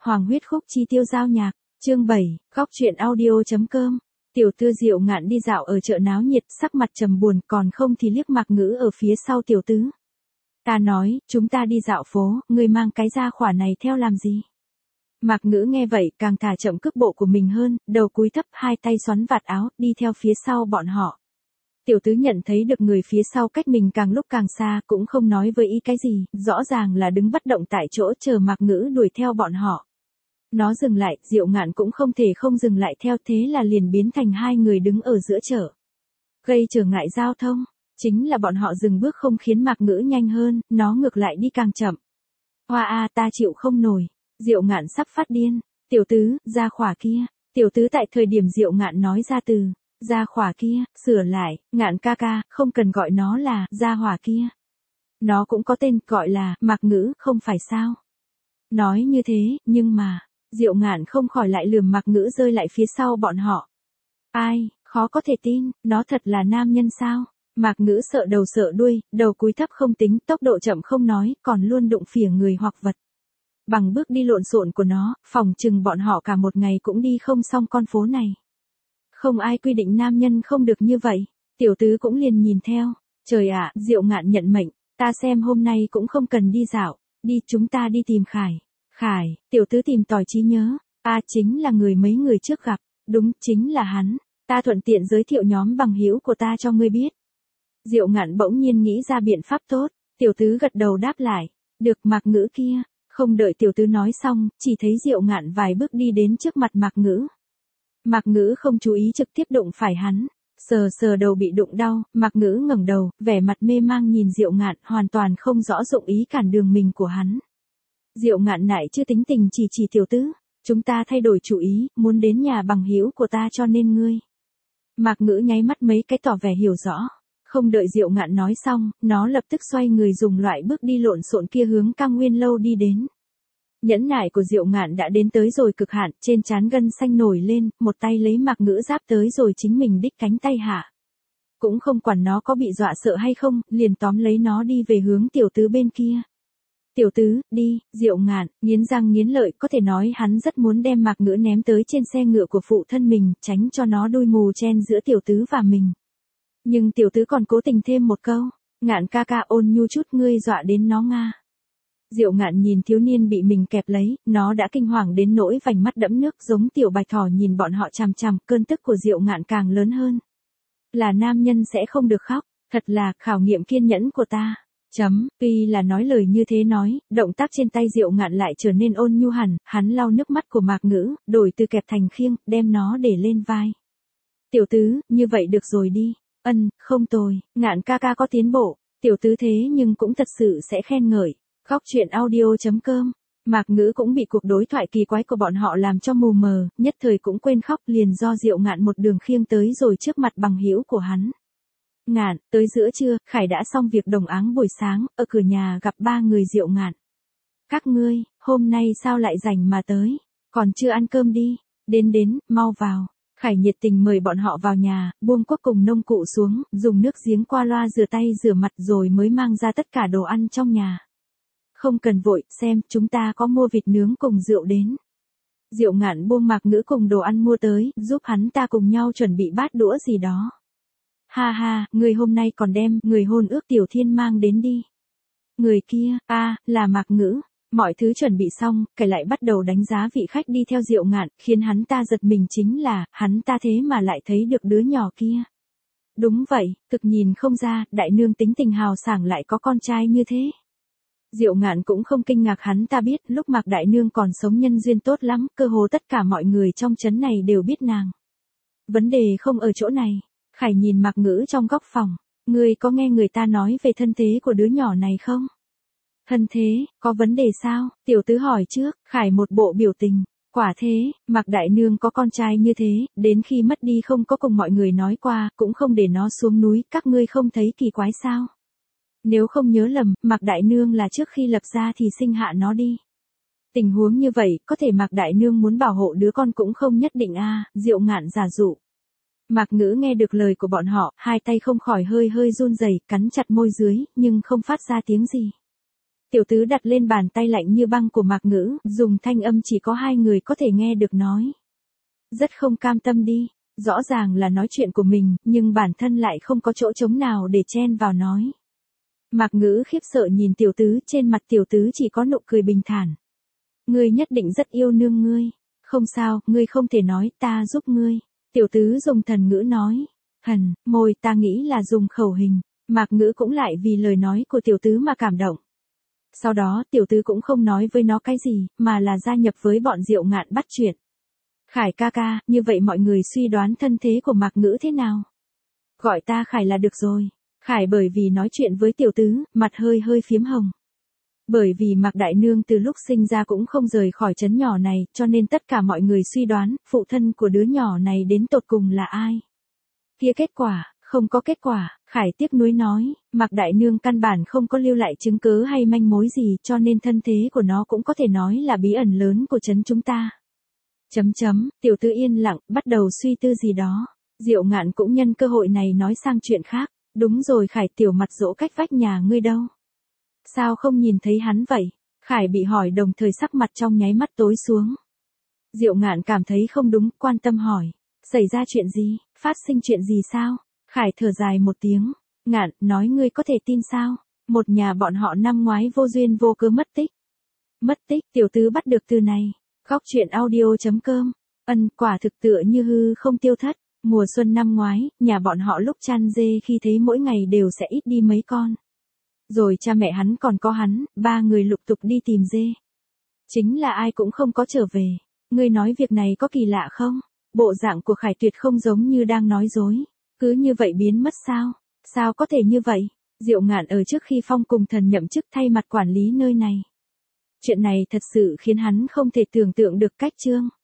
Hoàng huyết khúc chi tiêu giao nhạc, chương 7, góc truyện audio.com. Tiểu Tư Diệu Ngạn đi dạo ở chợ náo nhiệt, sắc mặt trầm buồn, còn không thì liếc Mạc Ngữ ở phía sau Tiểu Tứ. Ta nói, chúng ta đi dạo phố, ngươi mang cái gia khỏa này theo làm gì? Mạc Ngữ nghe vậy càng thả chậm cước bộ của mình hơn, đầu cúi thấp, hai tay xoắn vạt áo, đi theo phía sau bọn họ. Tiểu Tứ nhận thấy được người phía sau cách mình càng lúc càng xa, cũng không nói với ý cái gì, rõ ràng là đứng bất động tại chỗ chờ Mạc Ngữ đuổi theo bọn họ. Nó dừng lại, Diệu Ngạn cũng không thể không dừng lại theo, thế là liền biến thành hai người đứng ở giữa chợ. Gây trở ngại giao thông, chính là bọn họ dừng bước không khiến Mạc Ngữ nhanh hơn, nó ngược lại đi càng chậm. Hoa a, ta chịu không nổi. Diệu Ngạn sắp phát điên. Tiểu Tứ, gia khỏa kia. Tiểu Tứ tại thời điểm Diệu Ngạn nói ra từ gia khỏa kia, sửa lại, Ngạn ca ca, không cần gọi nó là gia hỏa kia. Nó cũng có tên, gọi là Mạc Ngữ, không phải sao? Nói như thế, nhưng mà Diệu Ngạn không khỏi lại lườm Mạc Ngữ rơi lại phía sau bọn họ. Ai, khó có thể tin, nó thật là nam nhân sao? Mạc Ngữ sợ đầu sợ đuôi, đầu cúi thấp không tính, tốc độ chậm không nói, còn luôn đụng phỉa người hoặc vật. Bằng bước đi lộn xộn của nó, phòng chừng bọn họ cả một ngày cũng đi không xong con phố này. Không ai quy định nam nhân không được như vậy. Tiểu Tứ cũng liền nhìn theo. Trời ạ, Diệu Ngạn nhận mệnh, ta xem hôm nay cũng không cần đi dạo, đi, chúng ta đi tìm Khải. Khải, Tiểu Tứ tìm tòi trí nhớ, chính là người mấy người trước gặp, đúng, chính là hắn, ta thuận tiện giới thiệu nhóm bằng hữu của ta cho ngươi biết. Diệu Ngạn bỗng nhiên nghĩ ra biện pháp tốt, Tiểu Tứ gật đầu đáp lại, được. Mạc Ngữ kia, không đợi Tiểu Tứ nói xong, chỉ thấy Diệu Ngạn vài bước đi đến trước mặt Mạc Ngữ. Mạc Ngữ không chú ý trực tiếp đụng phải hắn, sờ sờ đầu bị đụng đau, Mạc Ngữ ngẩng đầu, vẻ mặt mê mang nhìn Diệu Ngạn, hoàn toàn không rõ dụng ý cản đường mình của hắn. Diệu Ngạn nại chưa tính tình chỉ Tiểu Tứ, chúng ta thay đổi chủ ý, muốn đến nhà bằng hữu của ta cho nên ngươi. Mạc Ngữ nháy mắt mấy cái tỏ vẻ hiểu rõ, không đợi Diệu Ngạn nói xong, nó lập tức xoay người dùng loại bước đi lộn xộn kia hướng Cao Nguyên lâu đi đến. Nhẫn nại của Diệu Ngạn đã đến tới rồi cực hạn, trên trán gân xanh nổi lên, một tay lấy Mạc Ngữ giáp tới rồi chính mình đích cánh tay hạ. Cũng không quản nó có bị dọa sợ hay không, liền tóm lấy nó đi về hướng Tiểu Tứ bên kia. Tiểu Tứ, đi. Diệu Ngạn, nghiến răng nghiến lợi, có thể nói hắn rất muốn đem Mạc Ngữ ném tới trên xe ngựa của phụ thân mình, tránh cho nó đôi mù chen giữa Tiểu Tứ và mình. Nhưng Tiểu Tứ còn cố tình thêm một câu, Ngạn ca ca, ôn nhu chút, ngươi dọa đến nó nga. Diệu Ngạn nhìn thiếu niên bị mình kẹp lấy, nó đã kinh hoàng đến nỗi vành mắt đẫm nước giống tiểu bạch thỏ nhìn bọn họ chằm chằm, cơn tức của Diệu Ngạn càng lớn hơn. Là nam nhân sẽ không được khóc, thật là khảo nghiệm kiên nhẫn của ta. Tuy là nói lời như thế nói, động tác trên tay Diệu Ngạn lại trở nên ôn nhu hẳn, hắn lau nước mắt của Mạc Ngữ, đổi từ kẹp thành khiêng, đem nó để lên vai. Tiểu Tứ, như vậy được rồi đi. Không tồi, Ngạn ca ca có tiến bộ. Tiểu Tứ thế nhưng cũng thật sự sẽ khen ngợi. Góc truyện audio.com. Mạc Ngữ cũng bị cuộc đối thoại kỳ quái của bọn họ làm cho mù mờ, nhất thời cũng quên khóc, liền do Diệu Ngạn một đường khiêng tới rồi trước mặt bằng hữu của hắn. Ngạn, tới giữa trưa, Khải đã xong việc đồng áng buổi sáng, ở cửa nhà gặp ba người Diệu Ngạn. Các ngươi, hôm nay sao lại rảnh mà tới? Còn chưa ăn cơm đi. Đến, mau vào. Khải nhiệt tình mời bọn họ vào nhà, buông cuốc cùng nông cụ xuống, dùng nước giếng qua loa rửa tay rửa mặt rồi mới mang ra tất cả đồ ăn trong nhà. Không cần vội, xem, chúng ta có mua vịt nướng cùng rượu đến. Diệu Ngạn buông Mạc Ngữ cùng đồ ăn mua tới, giúp hắn ta cùng nhau chuẩn bị bát đũa gì đó. Ha ha, người hôm nay còn đem người hôn ước Tiểu Thiên mang đến đi. Người kia, là Mạc Ngữ. Mọi thứ chuẩn bị xong, Cải lại bắt đầu đánh giá vị khách đi theo Diệu Ngạn, khiến hắn ta giật mình chính là, hắn ta thế mà lại thấy được đứa nhỏ kia. Đúng vậy, thực nhìn không ra, đại nương tính tình hào sảng lại có con trai như thế. Diệu Ngạn cũng không kinh ngạc, hắn ta biết, lúc Mạc đại nương còn sống nhân duyên tốt lắm, cơ hồ tất cả mọi người trong trấn này đều biết nàng. Vấn đề không ở chỗ này. Khải nhìn Mạc Ngữ trong góc phòng, ngươi có nghe người ta nói về thân thế của đứa nhỏ này không? Thân thế, có vấn đề sao? Tiểu Tứ hỏi trước, Khải một bộ biểu tình. Quả thế, Mạc đại nương có con trai như thế, đến khi mất đi không có cùng mọi người nói qua, cũng không để nó xuống núi, các ngươi không thấy kỳ quái sao? Nếu không nhớ lầm, Mạc đại nương là trước khi lập gia thì sinh hạ nó đi. Tình huống như vậy, có thể Mạc đại nương muốn bảo hộ đứa con cũng không nhất định Diệu Ngạn giả dụ. Mạc Ngữ nghe được lời của bọn họ, hai tay không khỏi hơi run rẩy, cắn chặt môi dưới, nhưng không phát ra tiếng gì. Tiểu tứ đặt lên bàn tay lạnh như băng của Mạc Ngữ, dùng thanh âm chỉ có hai người có thể nghe được nói. Rất không cam tâm đi, rõ ràng là nói chuyện của mình, nhưng bản thân lại không có chỗ trống nào để chen vào nói. Mạc Ngữ khiếp sợ nhìn tiểu tứ, trên mặt tiểu tứ chỉ có nụ cười bình thản. Ngươi nhất định rất yêu nương ngươi. Không sao, ngươi không thể nói, ta giúp ngươi. Tiểu tứ dùng thần ngữ nói. Môi ta nghĩ là dùng khẩu hình. Mạc Ngữ cũng lại vì lời nói của tiểu tứ mà cảm động. Sau đó tiểu tứ cũng không nói với nó cái gì, mà là gia nhập với bọn Diệu Ngạn bắt chuyện. Khải ca ca, như vậy mọi người suy đoán thân thế của Mạc Ngữ thế nào? Gọi ta Khải là được rồi. Khải bởi vì nói chuyện với tiểu tứ, mặt hơi hơi phiếm hồng. Bởi vì Mạc Đại Nương từ lúc sinh ra cũng không rời khỏi trấn nhỏ này, cho nên tất cả mọi người suy đoán, phụ thân của đứa nhỏ này đến tột cùng là ai. Kia kết quả, không có kết quả, Khải tiếc nuối nói, Mạc Đại Nương căn bản không có lưu lại chứng cứ hay manh mối gì, cho nên thân thế của nó cũng có thể nói là bí ẩn lớn của trấn chúng ta. Tiểu tứ yên lặng, bắt đầu suy tư gì đó. Diệu Ngạn cũng nhân cơ hội này nói sang chuyện khác. Đúng rồi Khải, tiểu mặt dỗ cách vách nhà ngươi đâu? Sao không nhìn thấy hắn vậy? Khải bị hỏi đồng thời sắc mặt trong nháy mắt tối xuống. Diệu Ngạn cảm thấy không đúng, quan tâm hỏi. Xảy ra chuyện gì? Phát sinh chuyện gì sao? Khải thở dài một tiếng. Ngạn, nói ngươi có thể tin sao? Một nhà bọn họ năm ngoái vô duyên vô cớ mất tích. Mất tích, tiểu tứ bắt được từ này. Góc truyện audio.com. Quả thực tựa như hư không tiêu thất. Mùa xuân năm ngoái, nhà bọn họ lúc chăn dê khi thấy mỗi ngày đều sẽ ít đi mấy con. Rồi cha mẹ hắn còn có hắn, ba người lục tục đi tìm dê. Chính là ai cũng không có trở về. Ngươi nói việc này có kỳ lạ không? Bộ dạng của Khải tuyệt không giống như đang nói dối. Cứ như vậy biến mất sao? Sao có thể như vậy? Diệu Ngạn ở trước khi Phong cùng thần nhậm chức thay mặt quản lý nơi này. Chuyện này thật sự khiến hắn không thể tưởng tượng được cách chương.